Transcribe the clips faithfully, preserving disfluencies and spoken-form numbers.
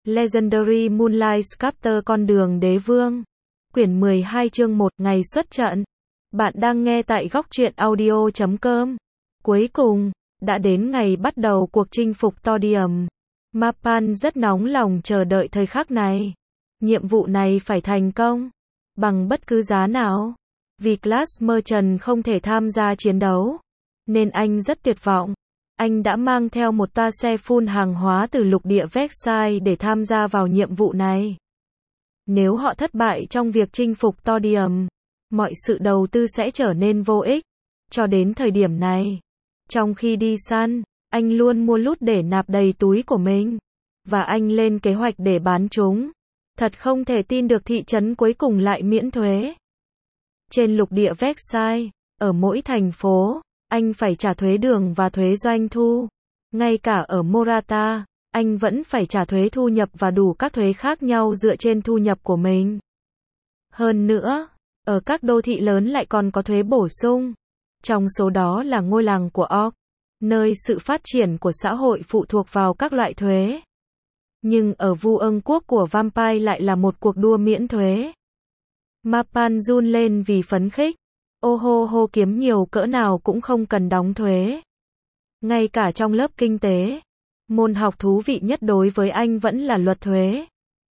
Legendary Moonlight Sculptor con đường đế vương. Quyển mười hai chương một, ngày xuất trận. Bạn đang nghe tại góc truyện audio chấm com. Cuối cùng, đã đến ngày bắt đầu cuộc chinh phục Todium. Mapan rất nóng lòng chờ đợi thời khắc này. Nhiệm vụ này phải thành công, bằng bất cứ giá nào. Vì Class Merchant không thể tham gia chiến đấu, nên anh rất tuyệt vọng. Anh đã mang theo một toa xe full hàng hóa từ lục địa Vexai để tham gia vào nhiệm vụ này. Nếu họ thất bại trong việc chinh phục Todium, mọi sự đầu tư sẽ trở nên vô ích. Cho đến thời điểm này, trong khi đi săn, anh luôn mua lút để nạp đầy túi của mình. Và anh lên kế hoạch để bán chúng. Thật không thể tin được thị trấn cuối cùng lại miễn thuế. Trên lục địa Vexai, ở mỗi thành phố, anh phải trả thuế đường và thuế doanh thu. Ngay cả ở Morata, anh vẫn phải trả thuế thu nhập và đủ các thuế khác nhau dựa trên thu nhập của mình. Hơn nữa, ở các đô thị lớn lại còn có thuế bổ sung. Trong số đó là ngôi làng của Orc, nơi sự phát triển của xã hội phụ thuộc vào các loại thuế. Nhưng ở Vu Ân quốc của Vampire lại là một cuộc đua miễn thuế. Mapan run lên vì phấn khích. Ô hô hô, kiếm nhiều cỡ nào cũng không cần đóng thuế. Ngay cả trong lớp kinh tế, môn học thú vị nhất đối với anh vẫn là luật thuế.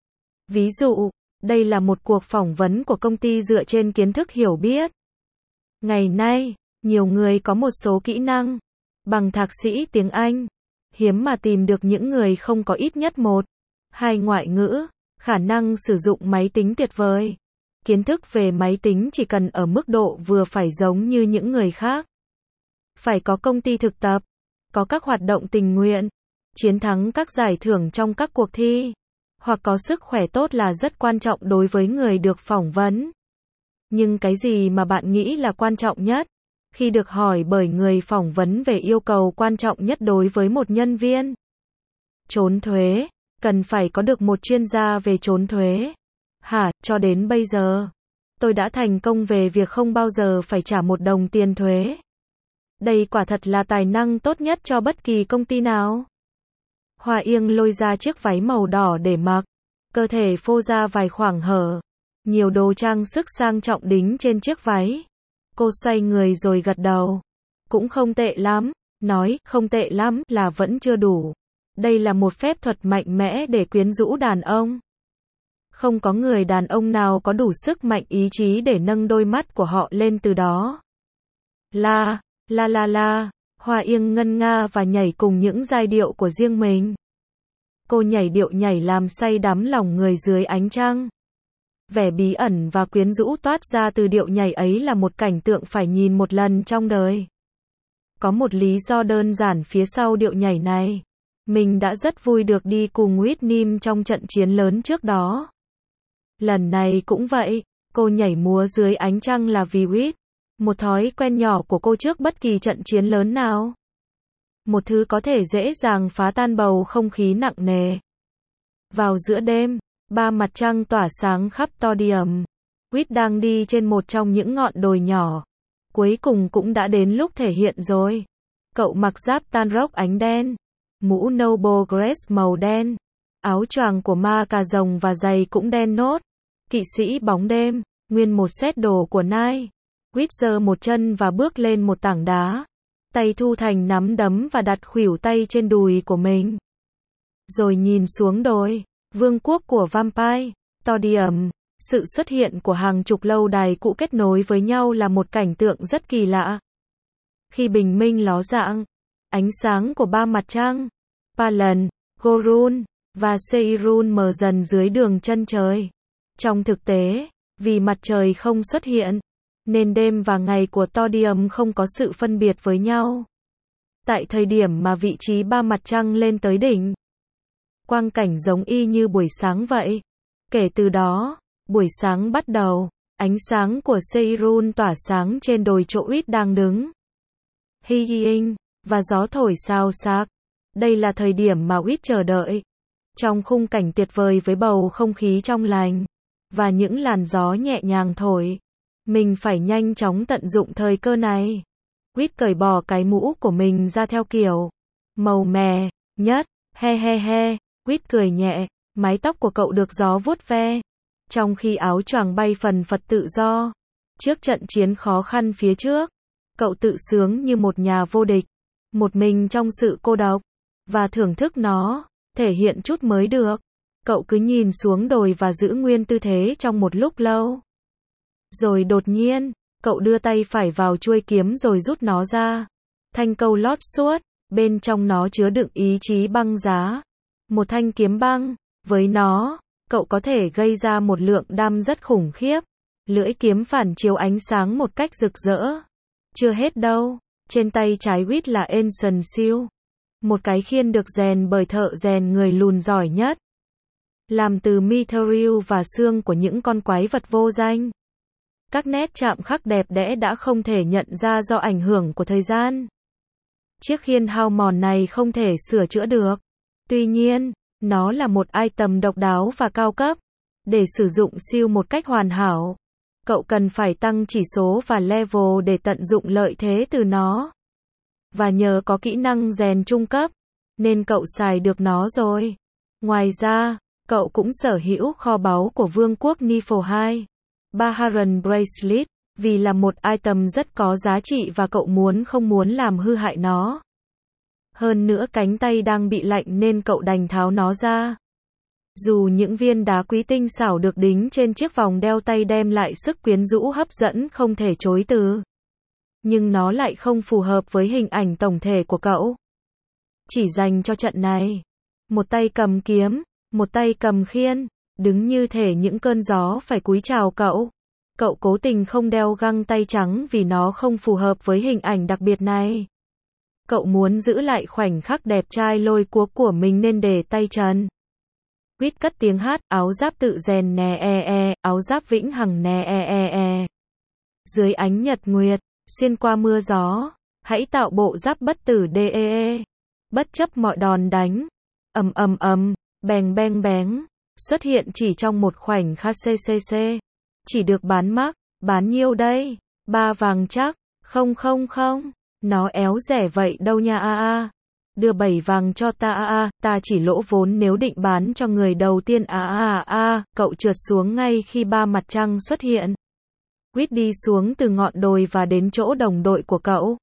Ví dụ, đây là một cuộc phỏng vấn của công ty dựa trên kiến thức hiểu biết. Ngày nay, nhiều người có một số kỹ năng bằng thạc sĩ tiếng Anh, hiếm mà tìm được những người không có ít nhất một, hai ngoại ngữ, khả năng sử dụng máy tính tuyệt vời. Kiến thức về máy tính chỉ cần ở mức độ vừa phải giống như những người khác. Phải có công ty thực tập, có các hoạt động tình nguyện, chiến thắng các giải thưởng trong các cuộc thi, hoặc có sức khỏe tốt là rất quan trọng đối với người được phỏng vấn. Nhưng cái gì mà bạn nghĩ là quan trọng nhất? Khi được hỏi bởi người phỏng vấn về yêu cầu quan trọng nhất đối với một nhân viên trốn thuế, cần phải có được một chuyên gia về trốn thuế. Hả, cho đến bây giờ, tôi đã thành công về việc không bao giờ phải trả một đồng tiền thuế. Đây quả thật là tài năng tốt nhất cho bất kỳ công ty nào. Hoa Yên lôi ra chiếc váy màu đỏ để mặc, cơ thể phô ra vài khoảng hở, nhiều đồ trang sức sang trọng đính trên chiếc váy. Cô xoay người rồi gật đầu. Cũng không tệ lắm, nói, không tệ lắm là vẫn chưa đủ. Đây là một phép thuật mạnh mẽ để quyến rũ đàn ông. Không có người đàn ông nào có đủ sức mạnh ý chí để nâng đôi mắt của họ lên từ đó. La, la la la, Hoa Yên ngân nga và nhảy cùng những giai điệu của riêng mình. Cô nhảy điệu nhảy làm say đắm lòng người dưới ánh trăng. Vẻ bí ẩn và quyến rũ toát ra từ điệu nhảy ấy là một cảnh tượng phải nhìn một lần trong đời. Có một lý do đơn giản phía sau điệu nhảy này. Mình đã rất vui được đi cùng Whitney trong trận chiến lớn trước đó. Lần này cũng vậy, cô nhảy múa dưới ánh trăng là vì Whit, một thói quen nhỏ của cô trước bất kỳ trận chiến lớn nào. Một thứ có thể dễ dàng phá tan bầu không khí nặng nề. Vào giữa đêm, ba mặt trăng tỏa sáng khắp Todium. Whit đang đi trên một trong những ngọn đồi nhỏ. Cuối cùng cũng đã đến lúc thể hiện rồi. Cậu mặc giáp tan rock ánh đen, mũ Noble Grace màu đen, áo choàng của ma cà rồng và giày cũng đen nốt. Kỵ sĩ bóng đêm, nguyên một set đồ của Nike. Whit giơ một chân và bước lên một tảng đá. Tay thu thành nắm đấm và đặt khuỷu tay trên đùi của mình. Rồi nhìn xuống đồi, vương quốc của Vampire, Todium. Sự xuất hiện của hàng chục lâu đài cũ kết nối với nhau là một cảnh tượng rất kỳ lạ. Khi bình minh ló dạng, ánh sáng của ba mặt trăng, Palan, Gorun và Seirun mờ dần dưới đường chân trời. Trong thực tế, vì mặt trời không xuất hiện, nên đêm và ngày của Todium không có sự phân biệt với nhau. Tại thời điểm mà vị trí ba mặt trăng lên tới đỉnh, quang cảnh giống y như buổi sáng vậy. Kể từ đó, buổi sáng bắt đầu, ánh sáng của Seirun tỏa sáng trên đồi chỗ Whit đang đứng. Hi hi, và gió thổi xào xạc. Đây là thời điểm mà Whit chờ đợi. Trong khung cảnh tuyệt vời với bầu không khí trong lành và những làn gió nhẹ nhàng thổi, mình phải nhanh chóng tận dụng thời cơ này. Whit cởi bỏ cái mũ của mình ra theo kiểu màu mè nhất. He he he, Whit cười nhẹ, Mái tóc của cậu được gió vuốt ve, trong khi áo choàng bay phần phật tự do. Trước trận chiến khó khăn phía trước, cậu tự sướng như một nhà vô địch, một mình trong sự cô độc, và thưởng thức nó, thể hiện chút mới được. Cậu cứ nhìn xuống đồi và giữ nguyên tư thế trong một lúc lâu. Rồi đột nhiên, cậu đưa tay phải vào chuôi kiếm rồi rút nó ra. Thanh câu lót suốt, bên trong nó chứa đựng ý chí băng giá. Một thanh kiếm băng, với nó, cậu có thể gây ra một lượng đam rất khủng khiếp. Lưỡi kiếm phản chiếu ánh sáng một cách rực rỡ. Chưa hết đâu, trên tay trái Quýt là Ancient Shield, một cái khiên được rèn bởi thợ rèn người lùn giỏi nhất, làm từ mithril và xương của những con quái vật vô danh. Các nét chạm khắc đẹp đẽ đã không thể nhận ra do ảnh hưởng của thời gian. Chiếc khiên hao mòn này không thể sửa chữa được. Tuy nhiên, nó là một item độc đáo và cao cấp. Để sử dụng siêu một cách hoàn hảo, cậu cần phải tăng chỉ số và level để tận dụng lợi thế từ nó. Và nhờ có kỹ năng rèn trung cấp, nên cậu xài được nó rồi. Ngoài ra, cậu cũng sở hữu kho báu của vương quốc Niflheim, Baharan Bracelet, vì là một item rất có giá trị và cậu muốn không muốn làm hư hại nó. Hơn nữa cánh tay đang bị lạnh nên cậu đành tháo nó ra. Dù những viên đá quý tinh xảo được đính trên chiếc vòng đeo tay đem lại sức quyến rũ hấp dẫn không thể chối từ, nhưng nó lại không phù hợp với hình ảnh tổng thể của cậu. Chỉ dành cho trận này, một tay cầm kiếm, một tay cầm khiên, đứng như thể những cơn gió phải cúi chào cậu. Cậu cố tình không đeo găng tay trắng vì nó không phù hợp với hình ảnh đặc biệt này. Cậu muốn giữ lại khoảnh khắc đẹp trai lôi cuốc của mình nên để tay trần. Quýt cất tiếng hát, áo giáp tự rèn nè e e, áo giáp vĩnh hằng nè e e e. Dưới ánh nhật nguyệt, xuyên qua mưa gió, hãy tạo bộ giáp bất tử đê e e. Bất chấp mọi đòn đánh, ầm ầm ầm, beng beng beng, xuất hiện chỉ trong một khoảnh khắc ccc. Chỉ được bán mắc, bán nhiêu đây? Ba vàng chắc, không không không, nó éo rẻ vậy đâu nha a a. Đưa bảy vàng cho ta a a, ta chỉ lỗ vốn nếu định bán cho người đầu tiên a a a. Cậu trượt xuống ngay khi ba mặt trăng xuất hiện. Quýt đi xuống từ ngọn đồi và đến chỗ đồng đội của cậu.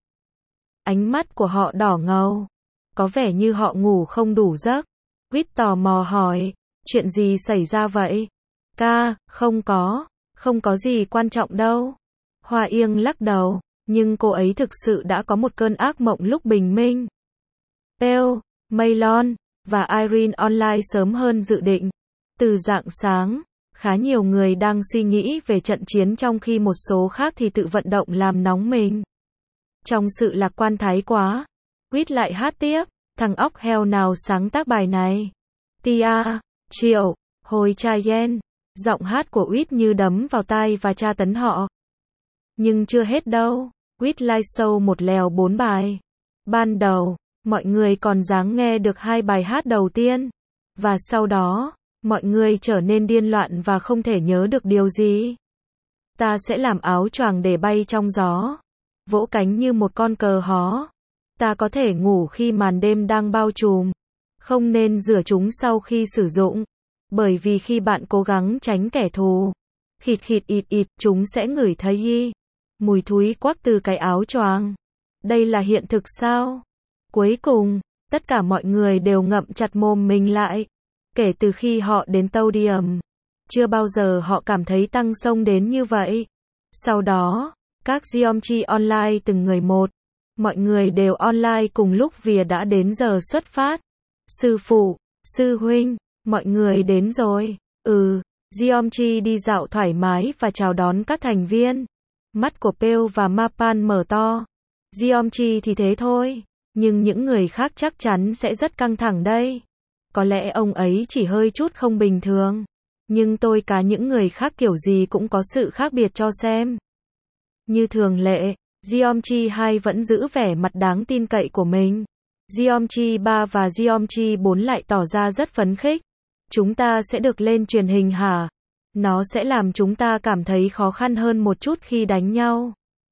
Ánh mắt của họ đỏ ngầu, có vẻ như họ ngủ không đủ giấc. Quýt tò mò hỏi, chuyện gì xảy ra vậy? Ca, không có, không có gì quan trọng đâu. Hoa Yên lắc đầu, nhưng cô ấy thực sự đã có một cơn ác mộng lúc bình minh. Pale, Maylon và Irene online sớm hơn dự định. Từ rạng sáng, khá nhiều người đang suy nghĩ về trận chiến trong khi một số khác thì tự vận động làm nóng mình. Trong sự lạc quan thái quá, Quýt lại hát tiếp, thằng óc heo nào sáng tác bài này? Tia, Triệu, Hồi Cha Yen. Giọng hát của Quýt như đấm vào tai và tra tấn họ. Nhưng chưa hết đâu, Quýt live show một lèo bốn bài. Ban đầu, mọi người còn dáng nghe được hai bài hát đầu tiên. Và sau đó, mọi người trở nên điên loạn và không thể nhớ được điều gì. Ta sẽ làm áo choàng để bay trong gió, vỗ cánh như một con cờ hó. Ta có thể ngủ khi màn đêm đang bao trùm. Không nên rửa chúng sau khi sử dụng, bởi vì khi bạn cố gắng tránh kẻ thù, khịt khịt ịt ịt, chúng sẽ ngửi thấy y mùi thúi quắc từ cái áo choàng. Đây là hiện thực sao? Cuối cùng, tất cả mọi người đều ngậm chặt mồm mình lại. Kể từ khi họ đến Todium, chưa bao giờ họ cảm thấy tăng sông đến như vậy. Sau đó, các Geometry Online từng người một, mọi người đều online cùng lúc vì đã đến giờ xuất phát. Sư phụ, sư huynh, mọi người đến rồi. Ừ, Geometry đi dạo thoải mái và chào đón các thành viên. Mắt của Pale và Mapan mở to. Geometry thì thế thôi, nhưng những người khác chắc chắn sẽ rất căng thẳng đây. Có lẽ ông ấy chỉ hơi chút không bình thường. Nhưng tôi cả những người khác kiểu gì cũng có sự khác biệt cho xem. Như thường lệ, Geometry hai vẫn giữ vẻ mặt đáng tin cậy của mình. Geometry ba và Geometry bốn lại tỏ ra rất phấn khích. Chúng ta sẽ được lên truyền hình hả? Nó sẽ làm chúng ta cảm thấy khó khăn hơn một chút khi đánh nhau.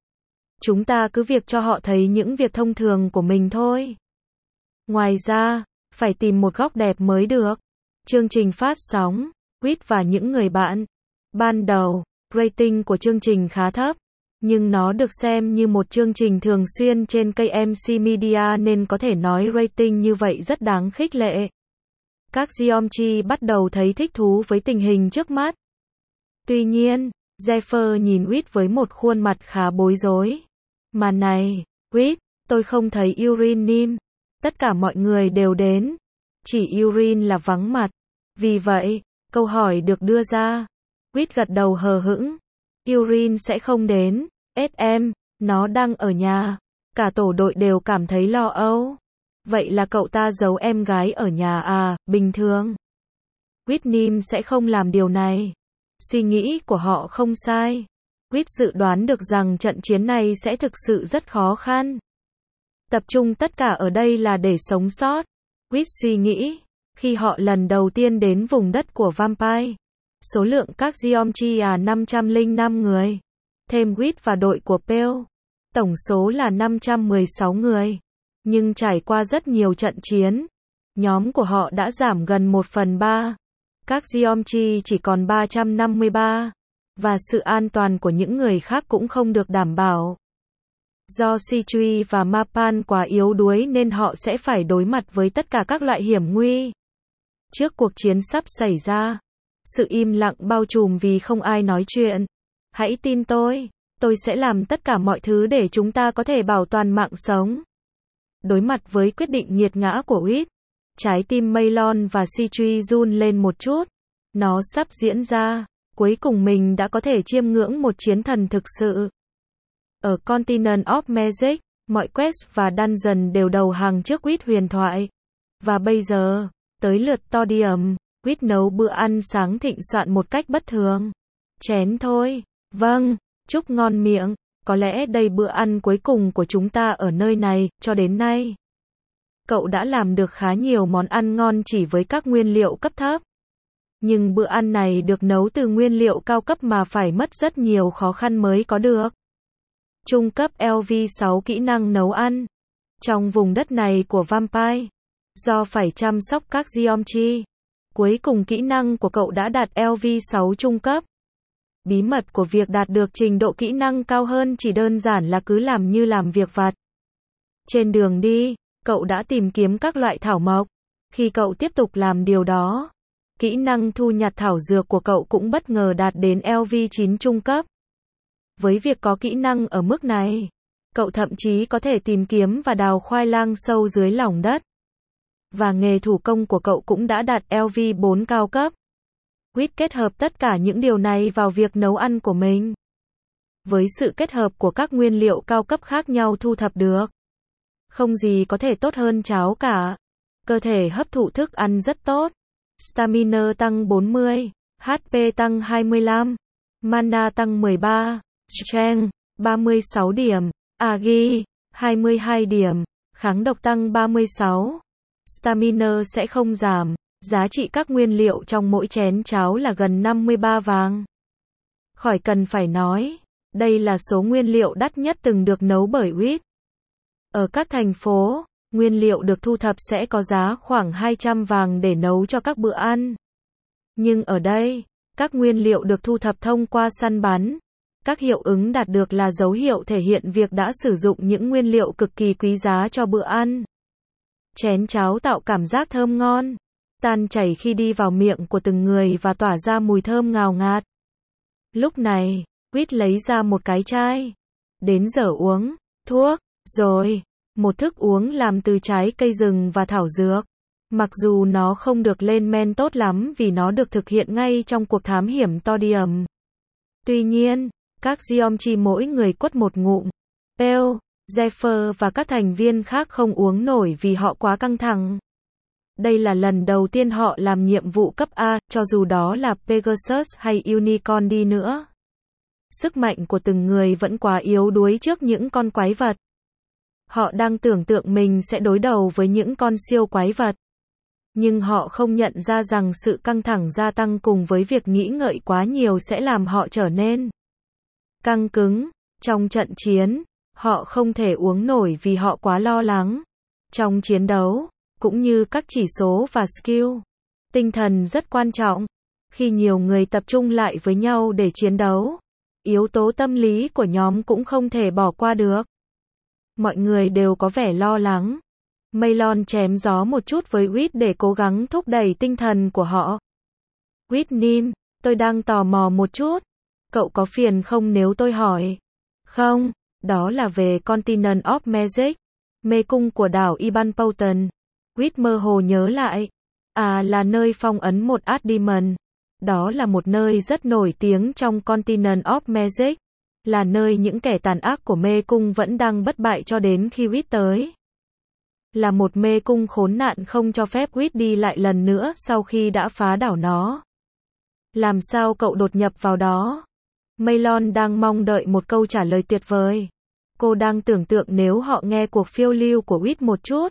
Chúng ta cứ việc cho họ thấy những việc thông thường của mình thôi. Ngoài ra, phải tìm một góc đẹp mới được. Chương trình phát sóng, Quýt và những người bạn. Ban đầu, rating của chương trình khá thấp, nhưng nó được xem như một chương trình thường xuyên trên kênh em xê Media nên có thể nói rating như vậy rất đáng khích lệ. Các Geomchi bắt đầu thấy thích thú với tình hình trước mắt. Tuy nhiên, Zephyr nhìn Quýt với một khuôn mặt khá bối rối. Mà này, Quýt, tôi không thấy Urinim. Tất cả mọi người đều đến. Chỉ Urin là vắng mặt. Vì vậy, câu hỏi được đưa ra. Quýt gật đầu hờ hững. Urin sẽ không đến. ét em, nó đang ở nhà. Cả tổ đội đều cảm thấy lo âu. Vậy là cậu ta giấu em gái ở nhà à, bình thường. Whitney sẽ không làm điều này. Suy nghĩ của họ không sai. Quýt dự đoán được rằng trận chiến này sẽ thực sự rất khó khăn. Tập trung tất cả ở đây là để sống sót. Quýt suy nghĩ. Khi họ lần đầu tiên đến vùng đất của Vampire, số lượng các Geomchi là năm trăm lẻ năm người. Thêm Quýt và đội của Pale, tổng số là năm trăm mười sáu người. Nhưng trải qua rất nhiều trận chiến, nhóm của họ đã giảm gần một phần ba. Các Geomchi chỉ còn ba trăm năm mươi ba. Và sự an toàn của những người khác cũng không được đảm bảo. Do Sichui và Mapan quá yếu đuối nên họ sẽ phải đối mặt với tất cả các loại hiểm nguy. Trước cuộc chiến sắp xảy ra, sự im lặng bao trùm vì không ai nói chuyện. Hãy tin tôi, tôi sẽ làm tất cả mọi thứ để chúng ta có thể bảo toàn mạng sống. Đối mặt với quyết định nghiệt ngã của Quýt, trái tim Maylon và Sichui run lên một chút. Nó sắp diễn ra, cuối cùng mình đã có thể chiêm ngưỡng một chiến thần thực sự. Ở Continent of Magic, mọi quest và dungeon đều đầu hàng trước Quýt huyền thoại. Và bây giờ, tới lượt Todium, Quýt nấu bữa ăn sáng thịnh soạn một cách bất thường. Chén thôi. Vâng, chúc ngon miệng. Có lẽ đây bữa ăn cuối cùng của chúng ta ở nơi này, cho đến nay. Cậu đã làm được khá nhiều món ăn ngon chỉ với các nguyên liệu cấp thấp. Nhưng bữa ăn này được nấu từ nguyên liệu cao cấp mà phải mất rất nhiều khó khăn mới có được. Trung cấp L V sáu kỹ năng nấu ăn. Trong vùng đất này của Vampire, do phải chăm sóc các Geomchi, cuối cùng kỹ năng của cậu đã đạt L V sáu trung cấp. Bí mật của việc đạt được trình độ kỹ năng cao hơn chỉ đơn giản là cứ làm như làm việc vặt. Trên đường đi, cậu đã tìm kiếm các loại thảo mộc. Khi cậu tiếp tục làm điều đó, kỹ năng thu nhặt thảo dược của cậu cũng bất ngờ đạt đến L V chín trung cấp. Với việc có kỹ năng ở mức này, cậu thậm chí có thể tìm kiếm và đào khoai lang sâu dưới lòng đất. Và nghề thủ công của cậu cũng đã đạt L V bốn cao cấp. Quýt kết hợp tất cả những điều này vào việc nấu ăn của mình. Với sự kết hợp của các nguyên liệu cao cấp khác nhau thu thập được, không gì có thể tốt hơn cháo cả. Cơ thể hấp thụ thức ăn rất tốt. Stamina tăng bốn mươi, H P tăng hai mươi lăm, Mana tăng mười ba, Strength ba mươi sáu điểm, Agi hai mươi hai điểm, kháng độc tăng ba mươi sáu. Stamina sẽ không giảm. Giá trị các nguyên liệu trong mỗi chén cháo là gần năm mươi ba vàng. Khỏi cần phải nói, đây là số nguyên liệu đắt nhất từng được nấu bởi Quýt. Ở các thành phố, nguyên liệu được thu thập sẽ có giá khoảng hai trăm vàng để nấu cho các bữa ăn. Nhưng ở đây, các nguyên liệu được thu thập thông qua săn bắn. Các hiệu ứng đạt được là dấu hiệu thể hiện việc đã sử dụng những nguyên liệu cực kỳ quý giá cho bữa ăn. Chén cháo tạo cảm giác thơm ngon, tan chảy khi đi vào miệng của từng người và tỏa ra mùi thơm ngào ngạt. Lúc này, Quýt lấy ra một cái chai. Đến giờ uống thuốc, rồi. Một thức uống làm từ trái cây rừng và thảo dược. Mặc dù nó không được lên men tốt lắm vì nó được thực hiện ngay trong cuộc thám hiểm Todium. Tuy nhiên, các Geomchi mỗi người quất một ngụm. Pale, Zephyr và các thành viên khác không uống nổi vì họ quá căng thẳng. Đây là lần đầu tiên họ làm nhiệm vụ cấp A, cho dù đó là Pegasus hay Unicorn đi nữa. Sức mạnh của từng người vẫn quá yếu đuối trước những con quái vật. Họ đang tưởng tượng mình sẽ đối đầu với những con siêu quái vật. Nhưng họ không nhận ra rằng sự căng thẳng gia tăng cùng với việc nghĩ ngợi quá nhiều sẽ làm họ trở nên căng cứng. Trong trận chiến, họ không thể uống nổi vì họ quá lo lắng. Trong chiến đấu, cũng như các chỉ số và skill, Tinh thần rất quan trọng. Khi nhiều người tập trung lại với nhau để chiến đấu, yếu tố tâm lý của nhóm cũng không thể bỏ qua được. Mọi người đều có vẻ lo lắng. Maylon chém gió một chút với Whit để cố gắng thúc đẩy tinh thần của họ. Whitney, tôi đang tò mò một chút. Cậu có phiền không nếu tôi hỏi? Không, đó là về Continent of Magic, mê cung của đảo Iban Powton. Whit mơ hồ nhớ lại. À, là nơi phong ấn một Archdemon. Đó là một nơi rất nổi tiếng trong Continent of Magic. Là nơi những kẻ tàn ác của mê cung vẫn đang bất bại cho đến khi Whit tới. Là một mê cung khốn nạn không cho phép Whit đi lại lần nữa sau khi đã phá đảo nó. Làm sao cậu đột nhập vào đó? Maylon đang mong đợi một câu trả lời tuyệt vời. Cô đang tưởng tượng nếu họ nghe cuộc phiêu lưu của Whit một chút,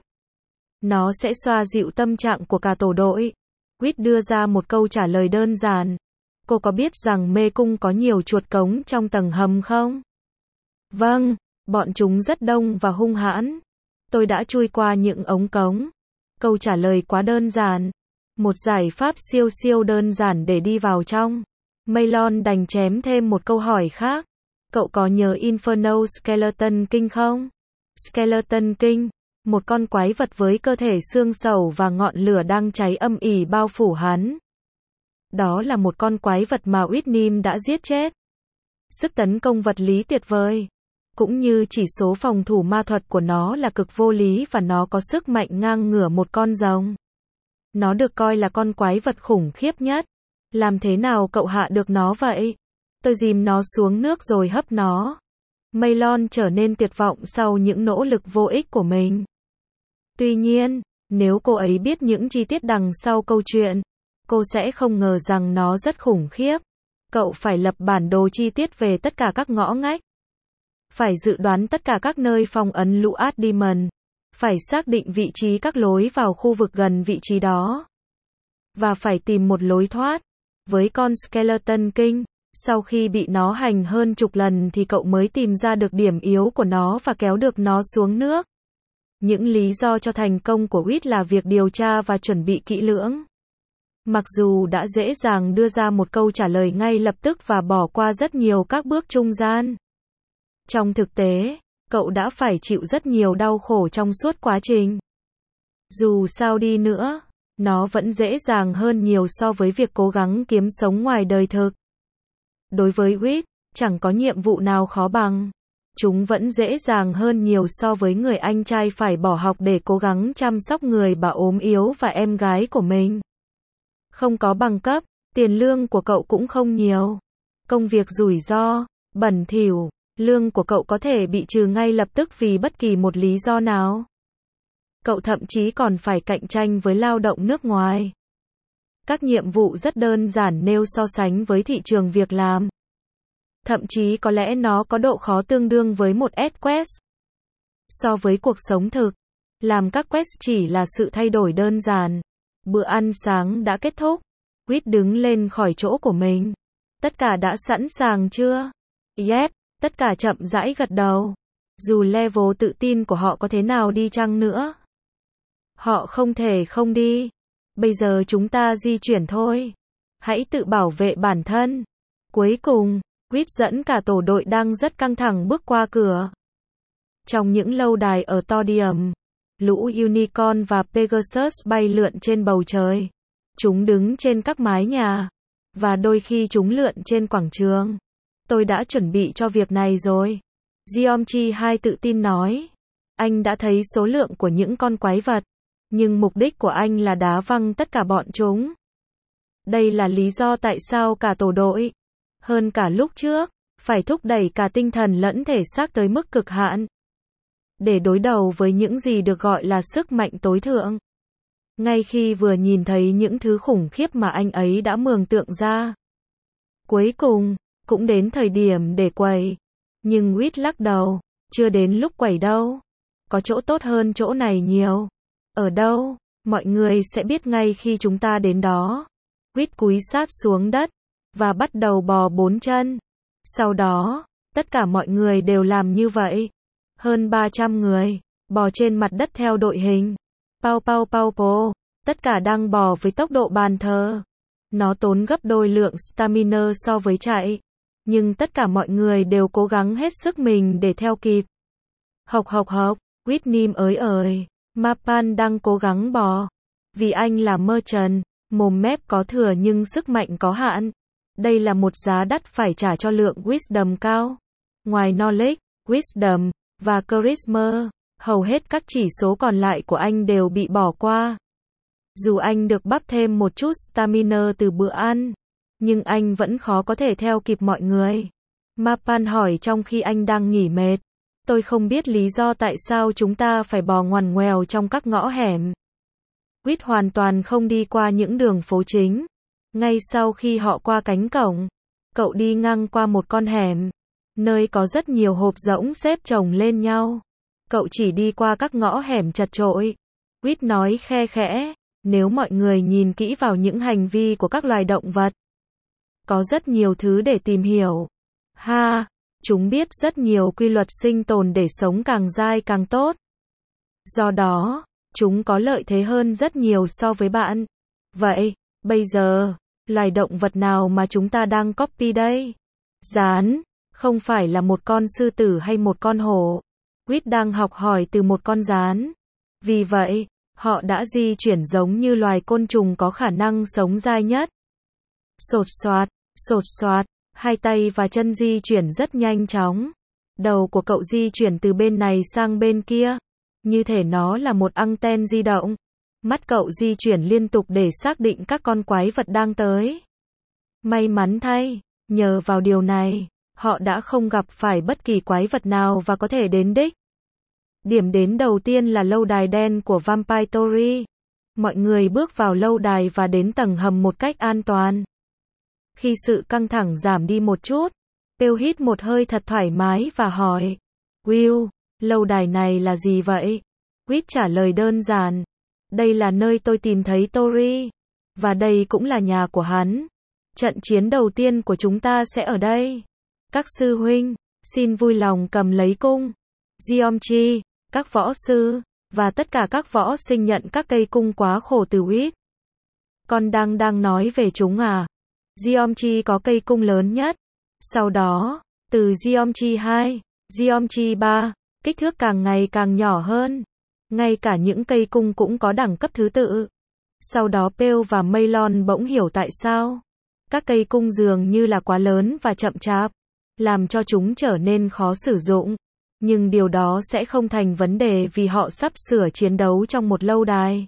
nó sẽ xoa dịu tâm trạng của cả tổ đội. Whit đưa ra một câu trả lời đơn giản. Cô có biết rằng mê cung có nhiều chuột cống trong tầng hầm không? Vâng, bọn chúng rất đông và hung hãn. Tôi đã chui qua những ống cống. Câu trả lời quá đơn giản. Một giải pháp siêu siêu đơn giản để đi vào trong. Maylon đành chém thêm một câu hỏi khác. Cậu có nhớ Inferno Skeleton King không? Skeleton King, một con quái vật với cơ thể xương sầu và ngọn lửa đang cháy âm ỉ bao phủ hắn. Đó là một con quái vật mà Whitney đã giết chết. Sức tấn công vật lý tuyệt vời, cũng như chỉ số phòng thủ ma thuật của nó là cực vô lý và nó có sức mạnh ngang ngửa một con rồng. Nó được coi là con quái vật khủng khiếp nhất. Làm thế nào cậu hạ được nó vậy? Tôi dìm nó xuống nước rồi hấp nó. Maylon trở nên tuyệt vọng sau những nỗ lực vô ích của mình. Tuy nhiên, nếu cô ấy biết những chi tiết đằng sau câu chuyện, cô sẽ không ngờ rằng nó rất khủng khiếp. Cậu phải lập bản đồ chi tiết về tất cả các ngõ ngách. Phải dự đoán tất cả các nơi phong ấn lũ Archdemon. Phải xác định vị trí các lối vào khu vực gần vị trí đó. Và phải tìm một lối thoát. Với con Skeleton King, sau khi bị nó hành hơn chục lần thì cậu mới tìm ra được điểm yếu của nó và kéo được nó xuống nước. Những lý do cho thành công của Whit là việc điều tra và chuẩn bị kỹ lưỡng. Mặc dù đã dễ dàng đưa ra một câu trả lời ngay lập tức và bỏ qua rất nhiều các bước trung gian. Trong thực tế, cậu đã phải chịu rất nhiều đau khổ trong suốt quá trình. Dù sao đi nữa, nó vẫn dễ dàng hơn nhiều so với việc cố gắng kiếm sống ngoài đời thực. Đối với Whit, chẳng có nhiệm vụ nào khó bằng. Chúng vẫn dễ dàng hơn nhiều so với người anh trai phải bỏ học để cố gắng chăm sóc người bà ốm yếu và em gái của mình. Không có bằng cấp, tiền lương của cậu cũng không nhiều. Công việc rủi ro, bẩn thỉu, lương của cậu có thể bị trừ ngay lập tức vì bất kỳ một lý do nào. Cậu thậm chí còn phải cạnh tranh với lao động nước ngoài. Các nhiệm vụ rất đơn giản nếu so sánh với thị trường việc làm. Thậm chí có lẽ nó có độ khó tương đương với một ét quest. So với cuộc sống thực, làm các quest chỉ là sự thay đổi đơn giản. Bữa ăn sáng đã kết thúc. Whit đứng lên khỏi chỗ của mình. Tất cả đã sẵn sàng chưa? Yep, tất cả chậm rãi gật đầu. Dù level tự tin của họ có thế nào đi chăng nữa. Họ không thể không đi. Bây giờ chúng ta di chuyển thôi. Hãy tự bảo vệ bản thân. Cuối cùng, Whit dẫn cả tổ đội đang rất căng thẳng bước qua cửa. Trong những lâu đài ở Todium, lũ Unicorn và Pegasus bay lượn trên bầu trời. Chúng đứng trên các mái nhà. Và đôi khi chúng lượn trên quảng trường. Tôi đã chuẩn bị cho việc này rồi. Geomchi hai tự tin nói. Anh đã thấy số lượng của những con quái vật. Nhưng mục đích của anh là đá văng tất cả bọn chúng. Đây là lý do tại sao cả tổ đội, hơn cả lúc trước, phải thúc đẩy cả tinh thần lẫn thể xác tới mức cực hạn. Để đối đầu với những gì được gọi là sức mạnh tối thượng. Ngay khi vừa nhìn thấy những thứ khủng khiếp mà anh ấy đã mường tượng ra. Cuối cùng, cũng đến thời điểm để quẩy. Nhưng Whit lắc đầu, chưa đến lúc quẩy đâu. Có chỗ tốt hơn chỗ này nhiều. Ở đâu? Mọi người sẽ biết ngay khi chúng ta đến đó. Whit cúi sát xuống đất, và bắt đầu bò bốn chân. Sau đó, tất cả mọi người đều làm như vậy. Hơn ba trăm người, bò trên mặt đất theo đội hình. Pau pau pau po. Tất cả đang bò với tốc độ bàn thờ. Nó tốn gấp đôi lượng stamina so với chạy. Nhưng tất cả mọi người đều cố gắng hết sức mình để theo kịp. Hộc hộc hộc, Whitney ới ời. Mapan đang cố gắng bò. Vì anh là merchant, mồm mép có thừa nhưng sức mạnh có hạn. Đây là một giá đắt phải trả cho lượng wisdom cao. Ngoài knowledge, wisdom, và charisma, hầu hết các chỉ số còn lại của anh đều bị bỏ qua. Dù anh được bắp thêm một chút stamina từ bữa ăn, nhưng anh vẫn khó có thể theo kịp mọi người. Mapan hỏi trong khi anh đang nghỉ mệt. Tôi không biết lý do tại sao chúng ta phải bò ngoằn ngoèo trong các ngõ hẻm. Quýt hoàn toàn không đi qua những đường phố chính. Ngay sau khi họ qua cánh cổng, cậu đi ngang qua một con hẻm, nơi có rất nhiều hộp rỗng xếp chồng lên nhau. Cậu chỉ đi qua các ngõ hẻm chật chội. Quýt nói khe khẽ, nếu mọi người nhìn kỹ vào những hành vi của các loài động vật, có rất nhiều thứ để tìm hiểu. Ha, chúng biết rất nhiều quy luật sinh tồn để sống càng dai càng tốt. Do đó, chúng có lợi thế hơn rất nhiều so với bạn. Vậy, bây giờ, loài động vật nào mà chúng ta đang copy đây? Gián, không phải là một con sư tử hay một con hổ. Quýt đang học hỏi từ một con gián. Vì vậy, họ đã di chuyển giống như loài côn trùng có khả năng sống dai nhất. Sột soạt, sột soạt, hai tay và chân di chuyển rất nhanh chóng. Đầu của cậu di chuyển từ bên này sang bên kia, như thể nó là một anten di động. Mắt cậu di chuyển liên tục để xác định các con quái vật đang tới. May mắn thay, nhờ vào điều này, họ đã không gặp phải bất kỳ quái vật nào và có thể đến đích. Điểm đến đầu tiên là lâu đài đen của Vampire Theory. Mọi người bước vào lâu đài và đến tầng hầm một cách an toàn. Khi sự căng thẳng giảm đi một chút, Pew hít một hơi thật thoải mái và hỏi, Will, lâu đài này là gì vậy? Quýt trả lời đơn giản, đây là nơi tôi tìm thấy Tori, và đây cũng là nhà của hắn. Trận chiến đầu tiên của chúng ta sẽ ở đây. Các sư huynh, xin vui lòng cầm lấy cung. Geometry, các võ sư, và tất cả các võ sinh nhận các cây cung quá khổ từ Quýt. Con đang đang nói về chúng à? Geometry có cây cung lớn nhất. Sau đó, từ Geometry hai, Geometry ba, kích thước càng ngày càng nhỏ hơn. Ngay cả những cây cung cũng có đẳng cấp thứ tự. Sau đó Pew và Maylon bỗng hiểu tại sao. Các cây cung dường như là quá lớn và chậm chạp, làm cho chúng trở nên khó sử dụng. Nhưng điều đó sẽ không thành vấn đề vì họ sắp sửa chiến đấu trong một lâu đài.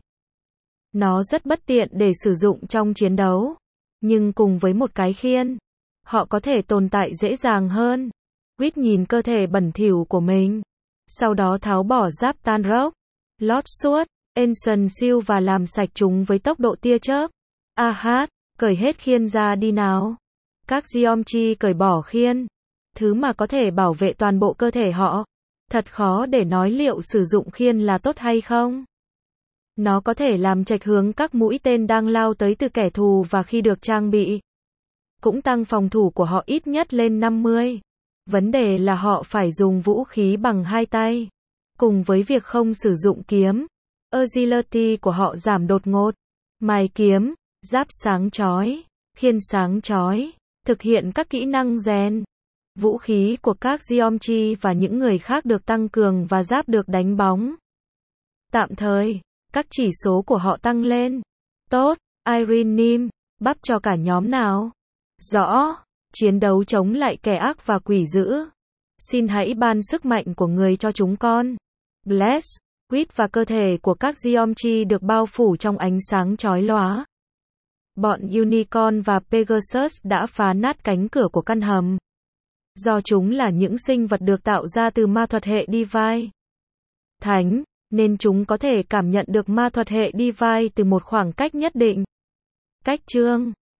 Nó rất bất tiện để sử dụng trong chiến đấu. Nhưng cùng với một cái khiên, họ có thể tồn tại dễ dàng hơn. Quýt nhìn cơ thể bẩn thỉu của mình. Sau đó tháo bỏ giáp tan rốc, lót suốt, Ancient Seal và làm sạch chúng với tốc độ tia chớp. A hát, cởi hết khiên ra đi nào. Các Geometry cởi bỏ khiên, thứ mà có thể bảo vệ toàn bộ cơ thể họ. Thật khó để nói liệu sử dụng khiên là tốt hay không. Nó có thể làm chệch hướng các mũi tên đang lao tới từ kẻ thù và khi được trang bị, cũng tăng phòng thủ của họ ít nhất lên năm mươi. Vấn đề là họ phải dùng vũ khí bằng hai tay. Cùng với việc không sử dụng kiếm, agility của họ giảm đột ngột. Mài kiếm, giáp sáng chói, khiên sáng chói, thực hiện các kỹ năng rèn. Vũ khí của các Geometry và những người khác được tăng cường và giáp được đánh bóng. Tạm thời, các chỉ số của họ tăng lên. Tốt, Irene Nim, bắp cho cả nhóm nào. Rõ, chiến đấu chống lại kẻ ác và quỷ dữ. Xin hãy ban sức mạnh của người cho chúng con. Bless, Quýt và cơ thể của các Geometry được bao phủ trong ánh sáng chói lóa. Bọn Unicorn và Pegasus đã phá nát cánh cửa của căn hầm. Do chúng là những sinh vật được tạo ra từ ma thuật hệ Divine Thánh, nên chúng có thể cảm nhận được ma thuật hệ Divine từ một khoảng cách nhất định. Cách chương